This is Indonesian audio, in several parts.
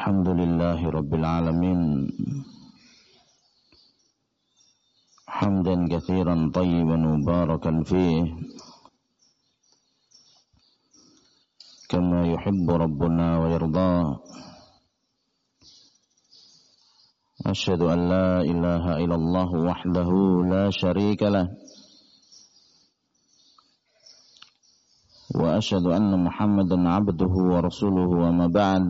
الحمد لله رب العالمين حمدا كثيرا طيبا مباركا فيه كما يحب ربنا ويرضاه. أشهد أن لا إله إلا الله وحده لا شريك له وأشهد أن محمدا عبده ورسوله وما بعد.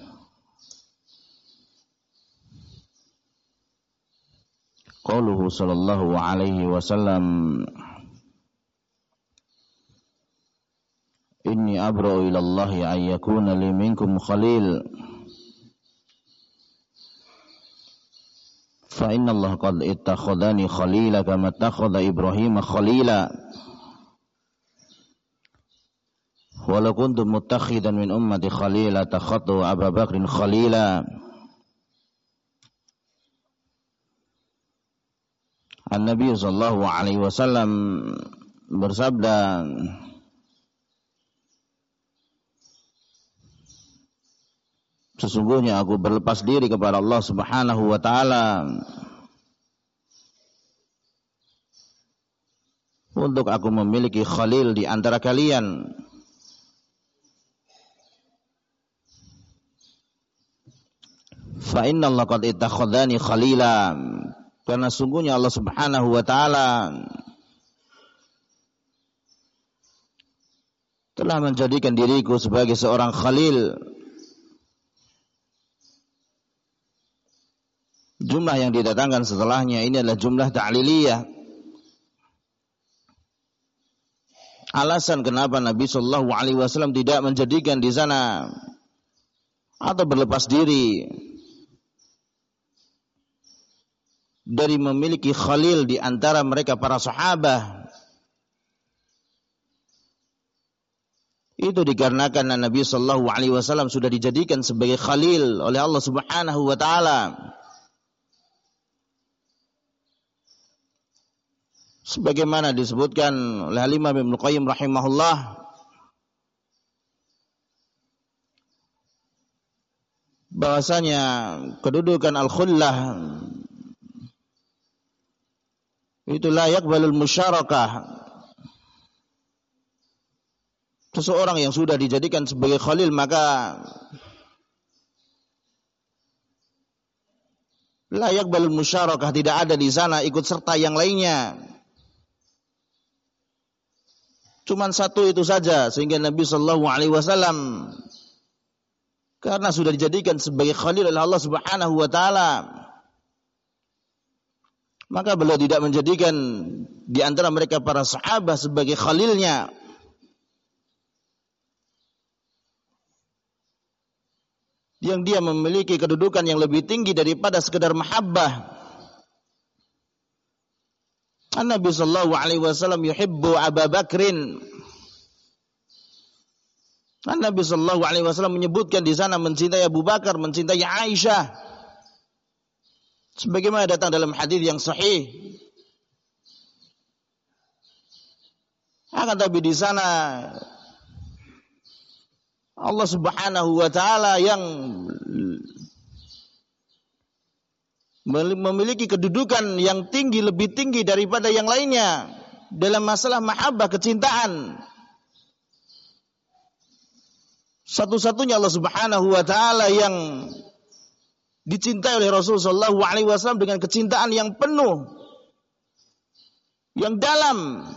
قوله صلى الله عليه وسلم إني أبرأ إلى الله أن يكون لي منكم خليل فإن الله قد اتخذني خليلا كما اتخذ إبراهيم خليلا ولو كنت متخذا من أمتي خليلا اتخذت أبا بكر خليلا. An-Nabi sallallahu alaihi wasallam bersabda, sesungguhnya aku berlepas diri kepada Allah Subhanahu wa taala untuk aku memiliki khalil di antara kalian. Fa inna Allah qad ittakhadhani khalila, karena sungguhnya Allah Subhanahu wa taala telah menjadikan diriku sebagai seorang khalil. Jumlah yang didatangkan setelahnya ini adalah jumlah ta'liliyah. Alasan kenapa Nabi sallallahu alaihi wasallam tidak menjadikan di sana atau berlepas diri dari memiliki khalil di antara mereka para sahabat, itu dikarenakan Nabi sallallahu alaihi wasallam sudah dijadikan sebagai khalil oleh Allah Subhanahu wa taala. Sebagaimana disebutkan oleh Imam Ibnu Qayyim rahimahullah, bahwasanya kedudukan al-khullah itu la yaqbalul musyarakah. Seseorang yang sudah dijadikan sebagai khalil maka la yaqbalul musyarakah, tidak ada di sana ikut serta yang lainnya. Cuman satu itu saja, sehingga Nabi sallallahu alaihi wasallam karena sudah dijadikan sebagai khalil oleh Allah Subhanahu wa taala, maka beliau tidak menjadikan di antara mereka para sahabat sebagai khalilnya. Yang dia memiliki kedudukan yang lebih tinggi daripada sekedar mahabbah. An-Nabi sallallahu alaihi wasallam yuhibbu Abu Bakrin. An-Nabi sallallahu alaihi wasallam menyebutkan di sana mencintai Abu Bakar, mencintai Aisyah. Sebagaimana datang dalam hadis yang sahih. Akan tapi di sana Allah Subhanahu wa taala yang memiliki kedudukan yang tinggi, lebih tinggi daripada yang lainnya dalam masalah mahabbah, kecintaan. Satu-satunya Allah Subhanahu wa taala yang dicintai oleh Rasulullah sallallahu alaihi wasallam dengan kecintaan yang penuh, yang dalam.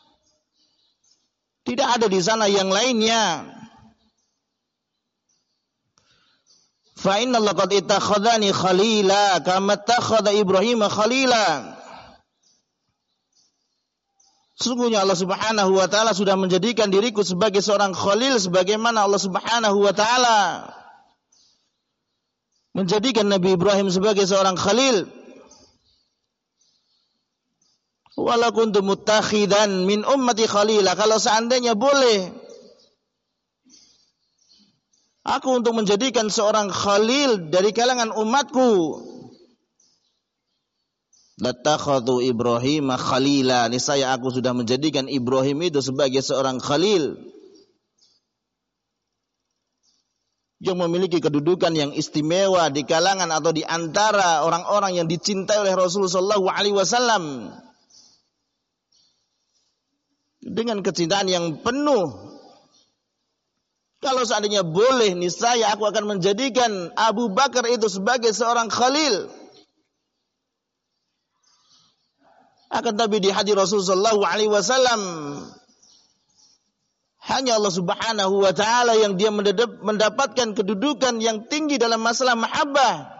Tidak ada di sana yang lainnya. Fa inna Allah qad ittakhadhani khalila kama ittakhadha Ibrahim khalila. Sesungguhnya Allah Subhanahu wa taala sudah menjadikan diriku sebagai seorang khalil, sebagaimana Allah Subhanahu wa taala menjadikan Nabi Ibrahim sebagai seorang khalil. Wala kuntu muttakhidan min ummati khalila, kalau seandainya boleh aku untuk menjadikan seorang khalil dari kalangan umatku, latakhadhu Ibrahim khalila, niscaya aku sudah menjadikan Ibrahim itu sebagai seorang khalil. yang memiliki kedudukan yang istimewa di kalangan atau di antara orang-orang yang dicintai oleh Rasulullah sallallahu alaihi wasallam dengan kecintaan yang penuh. Kalau seandainya boleh, niscaya aku akan menjadikan Abu Bakar itu sebagai seorang khalil. Akan tapi di hadis Rasulullah sallallahu alaihi wasallam, hanya Allah Subhanahu wa taala yang dia mendapatkan kedudukan yang tinggi dalam masalah mahabbah.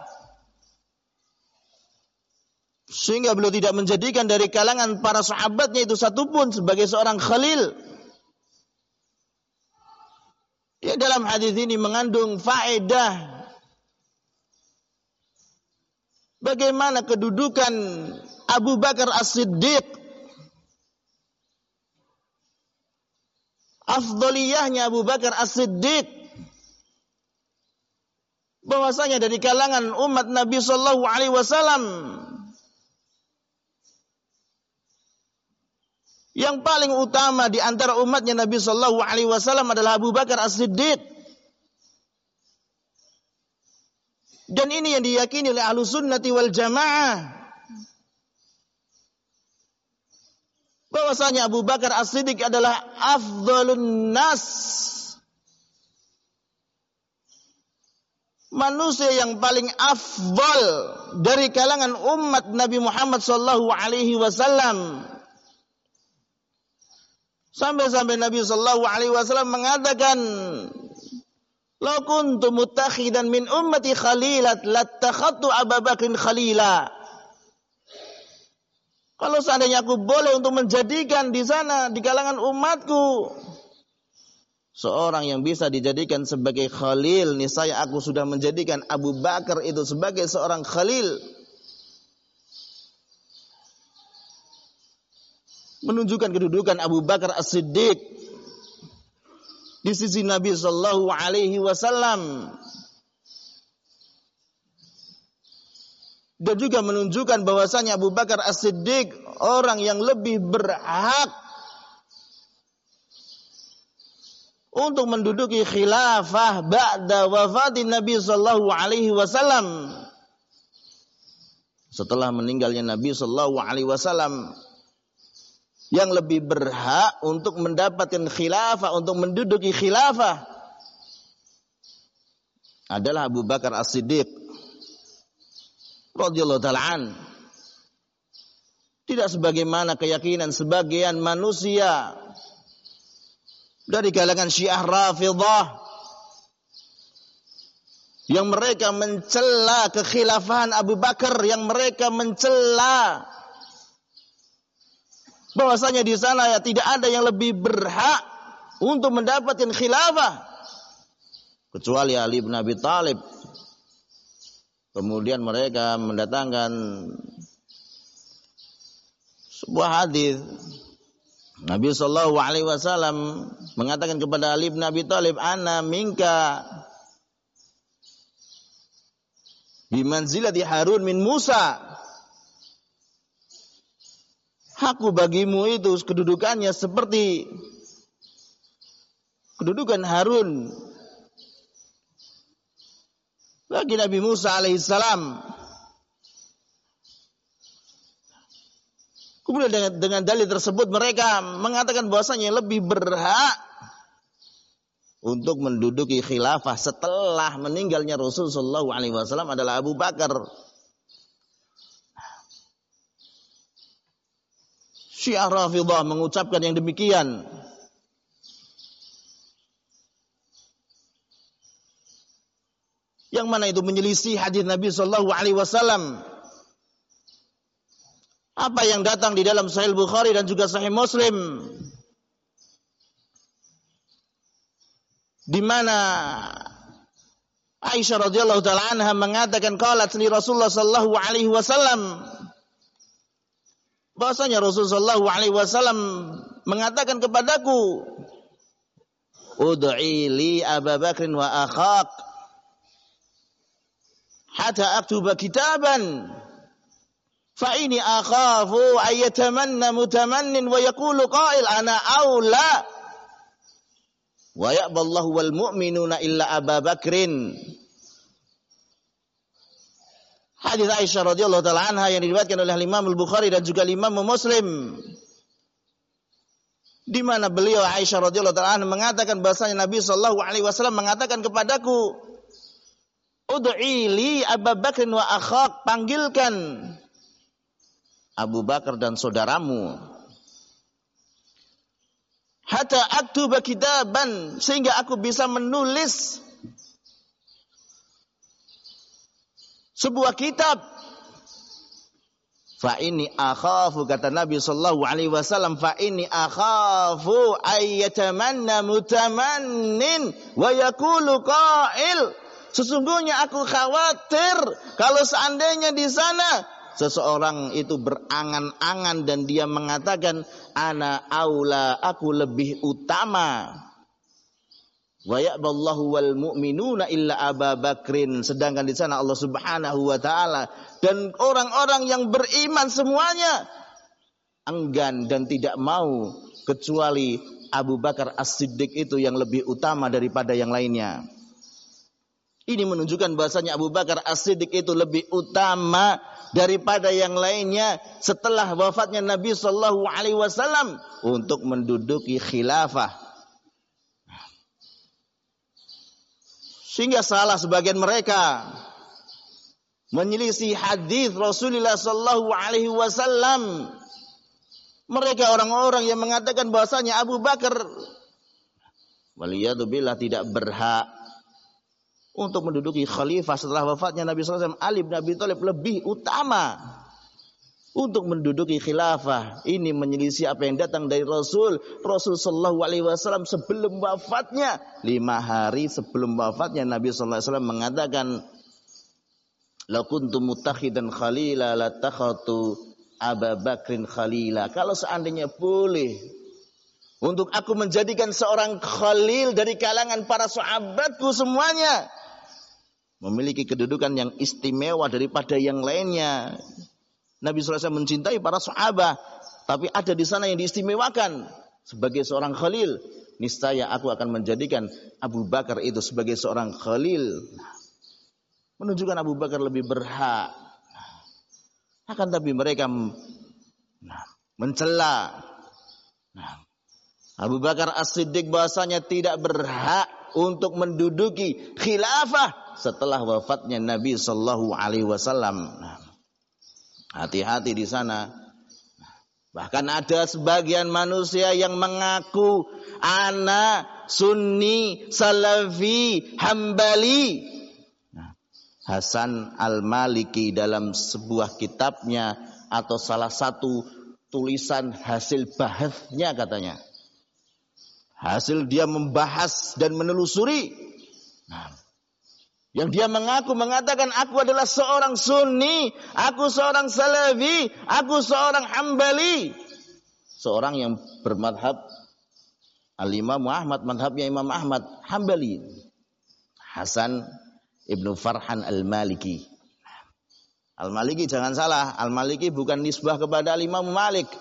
Sehingga beliau tidak menjadikan dari kalangan para sahabatnya itu satupun sebagai seorang khalil. Ya, dalam hadis ini mengandung faedah bagaimana kedudukan Abu Bakar As-Siddiq, afdaliyahnya Abu Bakar As-Siddiq, bahwasanya dari kalangan umat Nabi sallallahu alaihi wasallam yang paling utama di antara umatnya Nabi sallallahu alaihi wasallam adalah Abu Bakar As-Siddiq. Dan ini yang diyakini oleh Ahlus Sunnati wal Jamaah, bahwasanya Abu Bakar As-Siddiq adalah afdhalun nas, manusia yang paling afdal dari kalangan umat Nabi Muhammad sallallahu alaihi wasallam. Sampai-sampai Nabi sallallahu alaihi wasallam mengatakan, "Lau kuntu muttakhidan min ummati khalilat lattakhadtu Abu Bakrin khalila." Kalau seandainya aku boleh untuk menjadikan di sana di kalangan umatku seorang yang bisa dijadikan sebagai khalil, niscaya aku sudah menjadikan Abu Bakar itu sebagai seorang khalil. Menunjukkan kedudukan Abu Bakar As-Siddiq di sisi Nabi sallallahu alaihi wasallam. Dan juga menunjukkan bahwasanya Abu Bakar As-Siddiq orang yang lebih berhak untuk menduduki khilafah ba'da wafatin Nabi sallallahu alaihi wasallam. Setelah meninggalnya Nabi sallallahu alaihi wasallam, yang lebih berhak untuk mendapatkan khilafah, untuk menduduki khilafah adalah Abu Bakar As-Siddiq radhiyallahu ta'ala an. Tidak sebagaimana keyakinan sebagian manusia dari kalangan Syiah Rafidhah yang mereka mencela kekhilafahan Abu Bakar, yang mereka mencela bahwasanya di sana ya tidak ada yang lebih berhak untuk mendapatkan khilafah kecuali Ali bin Abi Thalib. Kemudian mereka mendatangkan sebuah hadis Nabi sallallahu alaihi wasallam mengatakan kepada Ali bin Abi Thalib, "Ana minka bimanzilati Harun min Musa." Aku bagimu itu kedudukannya seperti kedudukan Harun bagi Nabi Musa alaihissalam. Kemudian dengan dalil tersebut mereka mengatakan bahwasanya lebih berhak untuk menduduki khilafah setelah meninggalnya Rasul sallallahu alaihi wasallam adalah Abu Bakar. Syiah Rafidhah mengucapkan yang demikian. Yang mana itu menyelisih hadis Nabi sallallahu alaihi wasallam. Apa yang datang di dalam Sahih Bukhari dan juga Sahih Muslim, di mana Aisyah radhiyallahu taala anha mengatakan qalat li Rasulullah sallallahu alaihi wasallam, bahwasanya Rasulullah sallallahu alaihi wasallam mengatakan kepadaku, "Ud'i li Abu Bakr wa akhak hatta aktuba kitaban fa inni akhafu ay yatamanna mutamannin wa yaqulu qail ana aula Wa ya'ballahu wal mu'minuna illa Aba Bakrin. Hadis Aisyah radhiyallahu taala anha yang diriwayatkan oleh Imam Al-Bukhari dan juga Imam Muslim, di mana beliau Aisyah radhiyallahu taala anha mengatakan bahasanya Nabi sallallahu alaihi wasallam mengatakan kepadaku, "Ud'i li Abu Bakr wa akhak," panggilkan Abu Bakar dan saudaramu. Hatta aktuba kitaban, sehingga aku bisa menulis sebuah kitab. Fa inni akhafu, kata Nabi sallallahu alaihi wasallam, fa inni akhafu ayyatamanna mutamannin wa yaqulu qa'il. Sesungguhnya aku khawatir kalau seandainya di sana seseorang itu berangan-angan dan dia mengatakan ana aula, aku lebih utama. Wa ya'ballahu wal mu'minuna illa Aba Bakrin, sedangkan di sana Allah Subhanahu wa taala dan orang-orang yang beriman semuanya enggan dan tidak mau kecuali Abu Bakar As-Siddiq itu yang lebih utama daripada yang lainnya. Ini menunjukkan bahasanya Abu Bakar As-Siddiq itu lebih utama daripada yang lainnya setelah wafatnya Nabi sallallahu alaihi wasallam untuk menduduki khilafah. Sehingga salah sebagian mereka menyelisih hadis Rasulullah sallallahu alaihi wasallam. Mereka orang-orang yang mengatakan bahasanya Abu Bakar waliyadzubillah tidak berhak untuk menduduki khalifah setelah wafatnya Nabi sallallahu alaihi wasallam. Ali bin Abi Thalib lebih utama untuk menduduki khilafah. Ini menyelisih apa yang datang dari Rasul sallallahu alaihi wasallam sebelum wafatnya. 5 hari sebelum wafatnya Nabi sallallahu alaihi wasallam mengatakan, la kuntu muttakhidan khalila la takhatu Abu Bakrin khalila. Kalau seandainya boleh untuk aku menjadikan seorang khalil dari kalangan para sahabatku semuanya, memiliki kedudukan yang istimewa daripada yang lainnya. Nabi SAW mencintai para sahabat, tapi ada di sana yang diistimewakan sebagai seorang khalil. Niscaya aku akan menjadikan Abu Bakar itu sebagai seorang khalil. Menunjukkan Abu Bakar lebih berhak. Akan tapi mereka mencela Abu Bakar As-Siddiq bahasanya tidak berhak untuk menduduki khilafah setelah wafatnya Nabi sallallahu alaihi wasallam. Hati-hati di sana. Bahkan ada sebagian manusia yang mengaku ana Sunni, Salafi, Hambali. Hasan Al-Maliki dalam sebuah kitabnya atau salah satu tulisan hasil bahasnya katanya. Hasil dia membahas dan menelusuri. Yang dia mengatakan aku adalah seorang Sunni, aku seorang Salafi, aku seorang Hambali. Seorang yang bermadhab Al-Imam Ahmad, madhabnya Imam Ahmad, Hambali. Hasan Ibnu Farhan Al-Maliki. Al-Maliki jangan salah, Al-Maliki bukan nisbah kepada Al-Imam Malik.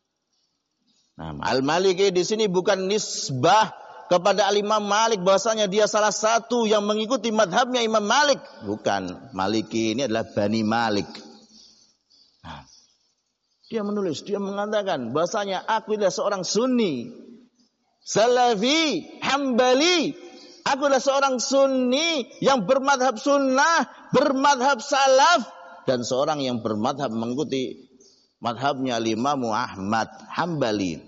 Al-Maliki di sini bukan nisbah kepada Al-Imam Malik bahwasanya dia salah satu yang mengikuti madhabnya Imam Malik. Bukan, Maliki ini adalah Bani Malik. Dia menulis, dia mengatakan bahwasanya aku adalah seorang Sunni, Salafi, Hambali. Aku adalah seorang Sunni yang bermadhab sunnah, bermadhab salaf, dan seorang yang bermadhab mengikuti madhabnya Imam Ahmad Hambali.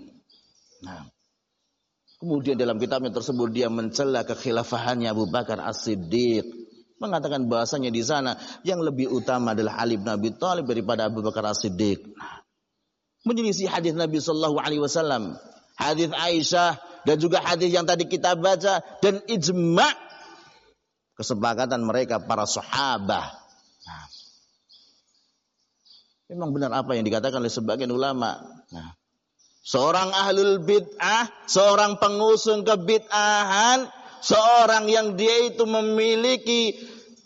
Kemudian dalam kitabnya tersebut dia mencela kekhilafahannya Abu Bakar As-Siddiq, mengatakan bahasanya di sana yang lebih utama adalah Ali bin Abi Thalib daripada Abu Bakar As-Siddiq. Menyelisih hadis Nabi sallallahu alaihi wasallam, hadis Aisyah dan juga hadis yang tadi kita baca dan ijma' kesepakatan mereka para sahabat. Memang benar apa yang dikatakan oleh sebagian ulama. Seorang ahlul bid'ah, seorang pengusung kebid'ahan, seorang yang dia itu memiliki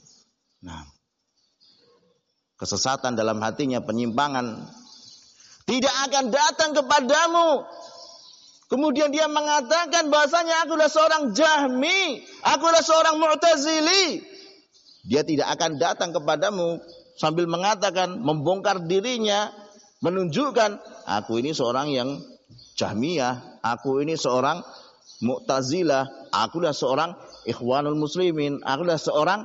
kesesatan dalam hatinya, penyimpangan, tidak akan datang kepadamu kemudian dia mengatakan bahasanya aku adalah seorang Jahmi, aku adalah seorang Mu'tazili, dia tidak akan datang kepadamu sambil mengatakan, membongkar dirinya, menunjukkan aku ini seorang yang Jahmiyah, aku ini seorang Mu'tazilah, aku adalah seorang Ikhwanul Muslimin, aku adalah seorang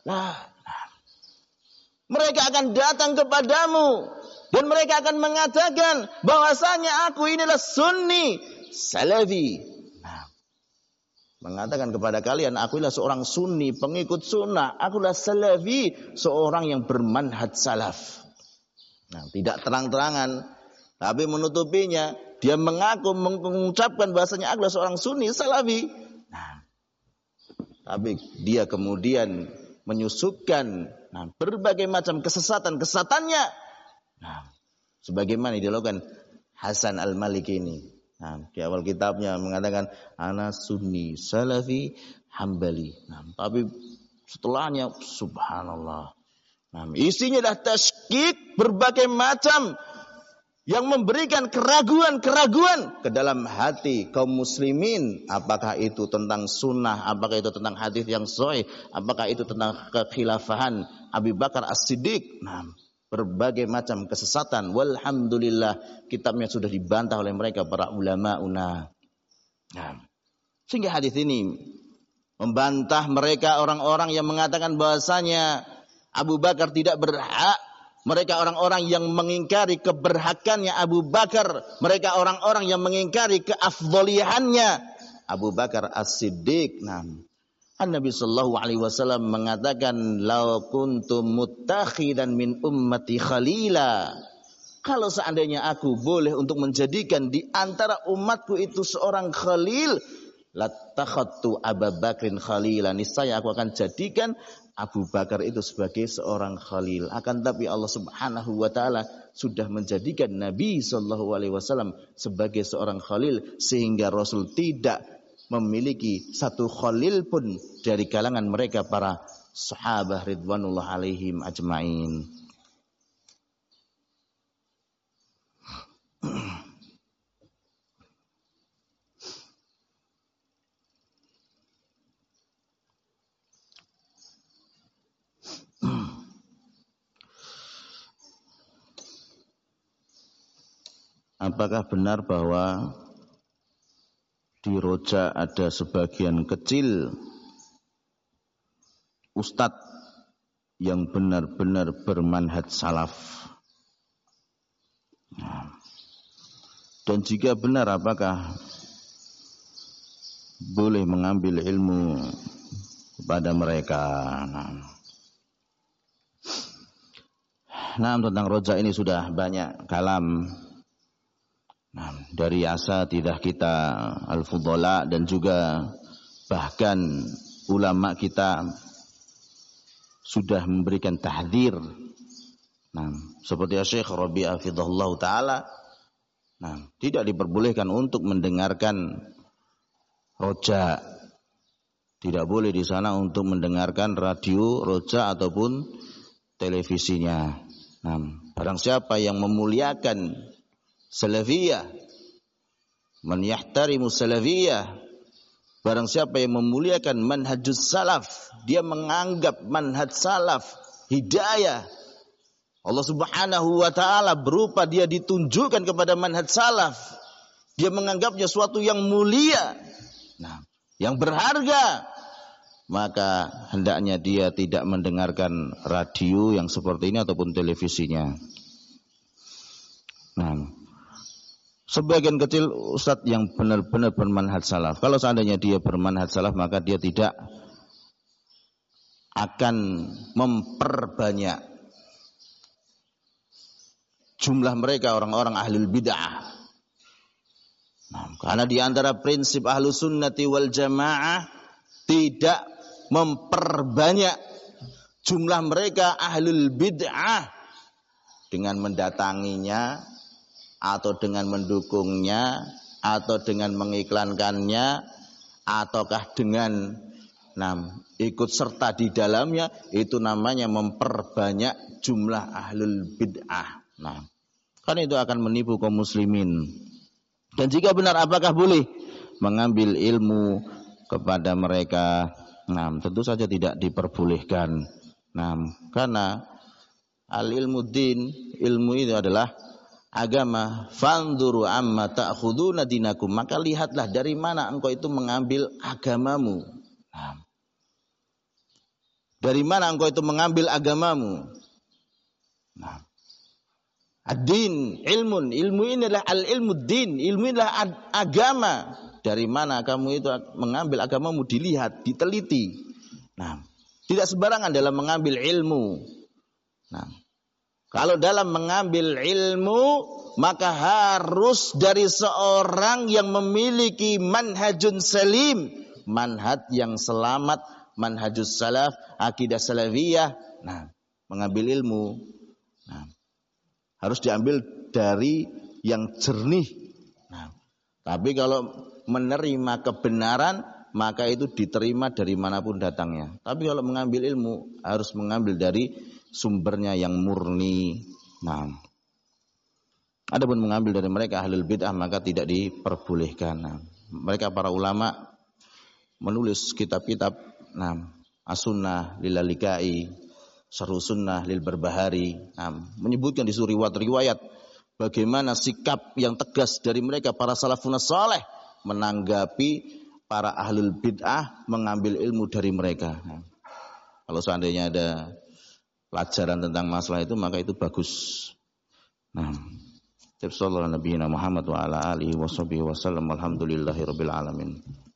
mereka akan datang kepadamu dan mereka akan mengatakan bahwasanya aku ini adalah Sunni Salafi. Mengatakan kepada kalian aku adalah seorang Sunni, pengikut sunnah, aku adalah Salafi, seorang yang bermanhaj salaf. Tidak terang-terangan, tapi menutupinya, dia mengaku mengucapkan bahasanya aku adalah seorang Sunni Salafi. Tapi dia kemudian menyusupkan berbagai macam kesesatan-kesesatannya. Sebagaimana dilakukan Hasan Al-Maliki ini. Di awal kitabnya mengatakan ana Sunni Salafi Hambali. Tapi setelahnya subhanallah. Isinya adalah tasykik berbagai macam yang memberikan keraguan-keraguan ke dalam hati kaum muslimin. Apakah itu tentang sunnah, apakah itu tentang hadis yang sahih, apakah itu tentang kekhilafahan Abu Bakar As-Siddiq. Berbagai macam kesesatan. Walhamdulillah kitabnya sudah dibantah oleh mereka para ulama. Sehingga hadis ini membantah mereka orang-orang yang mengatakan bahasanya Abu Bakar tidak berhak. Mereka orang-orang yang mengingkari keberhakannya Abu Bakar. Mereka orang-orang yang mengingkari keafdhaliannya Abu Bakar As-Siddiq. Nabi sallallahu alaihi wasallam mengatakan, "Lau kuntum muttakhidan min ummati khalila." Kalau seandainya aku boleh untuk menjadikan di antara umatku itu seorang khalil, lattakhadtu Abu Bakrin khalila. Niscaya aku akan jadikan Abu Bakar itu sebagai seorang khalil. Akan tapi Allah Subhanahu wa taala sudah menjadikan Nabi sallallahu alaihi wasallam sebagai seorang khalil, sehingga Rasul tidak memiliki satu khalil pun dari kalangan mereka para sahabat ridwanullah alaihim ajmain. Apakah benar bahwa di Roja ada sebagian kecil ustadz yang benar-benar bermanhaj salaf? Dan jika benar, apakah boleh mengambil ilmu kepada mereka? Tentang Roja ini sudah banyak kalam. Dari Asatidah kita Al-Fudhala dan juga bahkan ulama kita sudah memberikan tahdzir. Seperti Syekh Rabi' hafizahullah taala, tidak diperbolehkan untuk mendengarkan Roja. Tidak boleh di sana untuk mendengarkan radio Roja ataupun televisinya. Barang siapa yang memuliakan salafiyah, man yahtarimu salafiyah, barang siapa yang memuliakan manhajus salaf, dia menganggap manhaj salaf hidayah. Allah Subhanahu wa taala berupa dia ditunjukkan kepada manhaj salaf. Dia menganggapnya suatu yang mulia, yang berharga. Maka hendaknya dia tidak mendengarkan radio yang seperti ini ataupun televisinya. Sebagian kecil ustadz yang benar-benar bermanhaj salaf. Kalau seandainya dia bermanhaj salaf, maka dia tidak akan memperbanyak jumlah mereka orang-orang ahlul bid'ah. Karena di antara prinsip ahlu sunnati wal jamaah tidak memperbanyak jumlah mereka ahlul bid'ah dengan mendatanginya, atau dengan mendukungnya, atau dengan mengiklankannya, ataukah dengan ikut serta di dalamnya. Itu namanya memperbanyak jumlah ahlul bid'ah. Karena itu akan menipu kaum muslimin. Dan jika benar, apakah boleh mengambil ilmu kepada mereka? Nah, tentu saja tidak diperbolehkan. Nah, karena al-ilmu din, ilmu itu adalah agama. Fanzuru amma ta'khuduna dinakum, maka lihatlah dari mana engkau itu mengambil agamamu. Nah, dari mana engkau itu mengambil agamamu? Nah, ad-din, ilmun, ilmu ini adalah al-ilmu din, ilmu ini adalah agama. Dari mana kamu itu mengambil agamamu, dilihat, diteliti. Nah, tidak sembarangan dalam mengambil ilmu. Nah, kalau dalam mengambil ilmu, maka harus dari seorang yang memiliki manhajun salim, manhaj yang selamat, manhajus salaf, akidah salafiyah. Nah, mengambil ilmu, nah, harus diambil dari yang jernih. Nah, tapi kalau menerima kebenaran, maka itu diterima dari manapun datangnya. Tapi kalau mengambil ilmu, harus mengambil dari sumbernya yang murni. Nah, adapun mengambil dari mereka ahlul bid'ah, maka tidak diperbolehkan. Nah, mereka para ulama menulis kitab-kitab, nah, as-sunnah lil lalikai, Syarh Sunnah lil Barbahari, menyebutkan di riwayat bagaimana sikap yang tegas dari mereka para salafun saleh menanggapi para ahlul bid'ah mengambil ilmu dari mereka. Nah, kalau seandainya ada pelajaran tentang masalah itu, maka itu bagus. Nah, sallallahu alaihi Muhammad wa ala alihi wa sahbihi wasallam, alhamdulillahirabbil alamin.